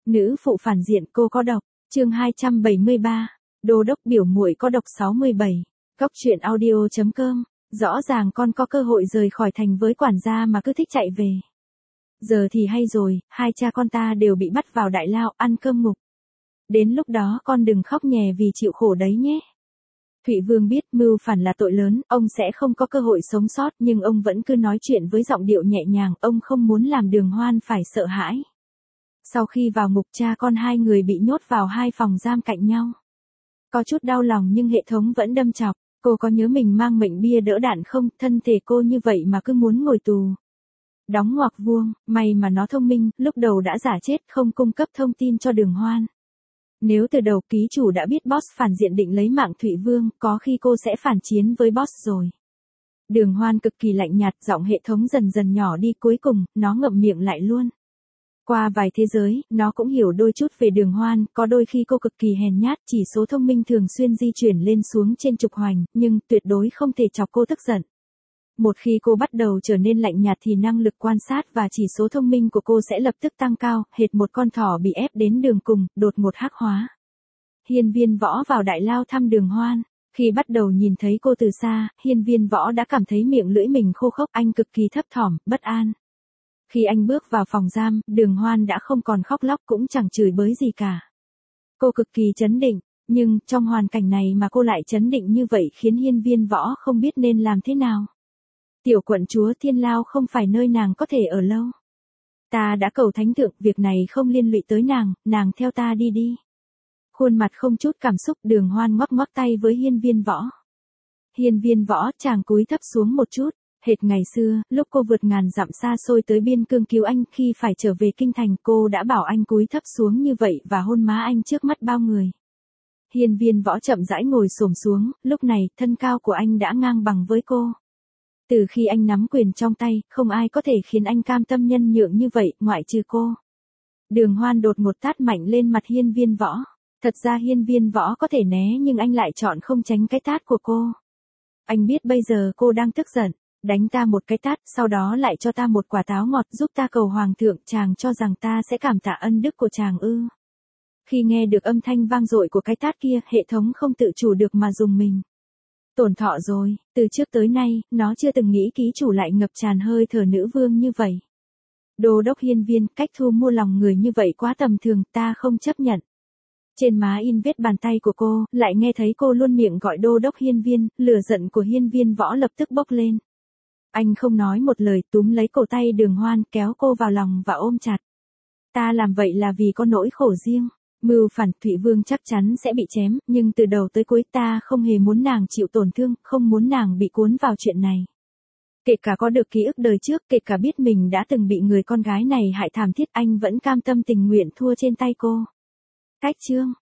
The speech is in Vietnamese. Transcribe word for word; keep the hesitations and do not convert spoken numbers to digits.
Nữ phụ phản diện cô có độc, chương hai trăm bảy mươi ba, đô đốc biểu muội có độc sáu mươi bảy, góc truyện audio chấm com, rõ ràng con có cơ hội rời khỏi thành với quản gia mà cứ thích chạy về. Giờ thì hay rồi, hai cha con ta đều bị bắt vào đại lao, ăn cơm ngục. Đến lúc đó con đừng khóc nhè vì chịu khổ đấy nhé. Thụy Vương biết mưu phản là tội lớn, ông sẽ không có cơ hội sống sót nhưng ông vẫn cứ nói chuyện với giọng điệu nhẹ nhàng, ông không muốn làm Đường Hoan phải sợ hãi. Sau khi vào ngục cha con hai người bị nhốt vào hai phòng giam cạnh nhau. Có chút đau lòng nhưng hệ thống vẫn đâm chọc, cô có nhớ mình mang mệnh bia đỡ đạn không, thân thể cô như vậy mà cứ muốn ngồi tù. Đóng ngoặc vuông, may mà nó thông minh, lúc đầu đã giả chết không cung cấp thông tin cho Đường Hoan. Nếu từ đầu ký chủ đã biết boss phản diện định lấy mạng Thụy Vương, có khi cô sẽ phản chiến với boss rồi. Đường Hoan cực kỳ lạnh nhạt, giọng hệ thống dần dần nhỏ đi, cuối cùng, nó ngậm miệng lại luôn. Qua vài thế giới, nó cũng hiểu đôi chút về Đường Hoan, có đôi khi cô cực kỳ hèn nhát, chỉ số thông minh thường xuyên di chuyển lên xuống trên trục hoành, nhưng tuyệt đối không thể chọc cô tức giận. Một khi cô bắt đầu trở nên lạnh nhạt thì năng lực quan sát và chỉ số thông minh của cô sẽ lập tức tăng cao, hệt một con thỏ bị ép đến đường cùng, đột ngột hắc hóa. Hiên Viên Võ vào đại lao thăm Đường Hoan, khi bắt đầu nhìn thấy cô từ xa, Hiên Viên Võ đã cảm thấy miệng lưỡi mình khô khốc, anh cực kỳ thấp thỏm, bất an. Khi anh bước vào phòng giam, Đường Hoan đã không còn khóc lóc cũng chẳng chửi bới gì cả. Cô cực kỳ trấn định, nhưng trong hoàn cảnh này mà cô lại trấn định như vậy khiến Hiên Viên Võ không biết nên làm thế nào. Tiểu quận chúa Thiên Lao không phải nơi nàng có thể ở lâu. Ta đã cầu thánh thượng, việc này không liên lụy tới nàng, nàng theo ta đi đi. Khuôn mặt không chút cảm xúc, Đường Hoan ngoắc ngoắc tay với Hiên Viên Võ. Hiên Viên Võ chàng cúi thấp xuống một chút, hệt ngày xưa, lúc cô vượt ngàn dặm xa xôi tới biên cương cứu anh, khi phải trở về kinh thành cô đã bảo anh cúi thấp xuống như vậy và hôn má anh trước mắt bao người. Hiên Viên Võ chậm rãi ngồi xổm xuống, lúc này thân cao của anh đã ngang bằng với cô. Từ khi anh nắm quyền trong tay, không ai có thể khiến anh cam tâm nhân nhượng như vậy, ngoại trừ cô. Đường Hoan đột một tát mạnh lên mặt Hiên Viên Võ. Thật ra Hiên Viên Võ có thể né nhưng anh lại chọn không tránh cái tát của cô. Anh biết bây giờ cô đang tức giận, đánh ta một cái tát, sau đó lại cho ta một quả táo ngọt giúp ta cầu hoàng thượng, chàng cho rằng ta sẽ cảm tạ ân đức của chàng ư. Khi nghe được âm thanh vang dội của cái tát kia, hệ thống không tự chủ được mà dùng mình. Tổn thọ rồi, từ trước tới nay, nó chưa từng nghĩ ký chủ lại ngập tràn hơi thở nữ vương như vậy. Đô đốc Hiên Viên, cách thu mua lòng người như vậy quá tầm thường, ta không chấp nhận. Trên má in vết bàn tay của cô, lại nghe thấy cô luôn miệng gọi đô đốc Hiên Viên, lửa giận của Hiên Viên Võ lập tức bốc lên. Anh không nói một lời, túm lấy cổ tay Đường Hoan, kéo cô vào lòng và ôm chặt. Ta làm vậy là vì có nỗi khổ riêng. Mưu phản, Thụy Vương chắc chắn sẽ bị chém, nhưng từ đầu tới cuối ta không hề muốn nàng chịu tổn thương, không muốn nàng bị cuốn vào chuyện này. Kể cả có được ký ức đời trước, kể cả biết mình đã từng bị người con gái này hại thảm thiết, anh vẫn cam tâm tình nguyện thua trên tay cô. Cách chương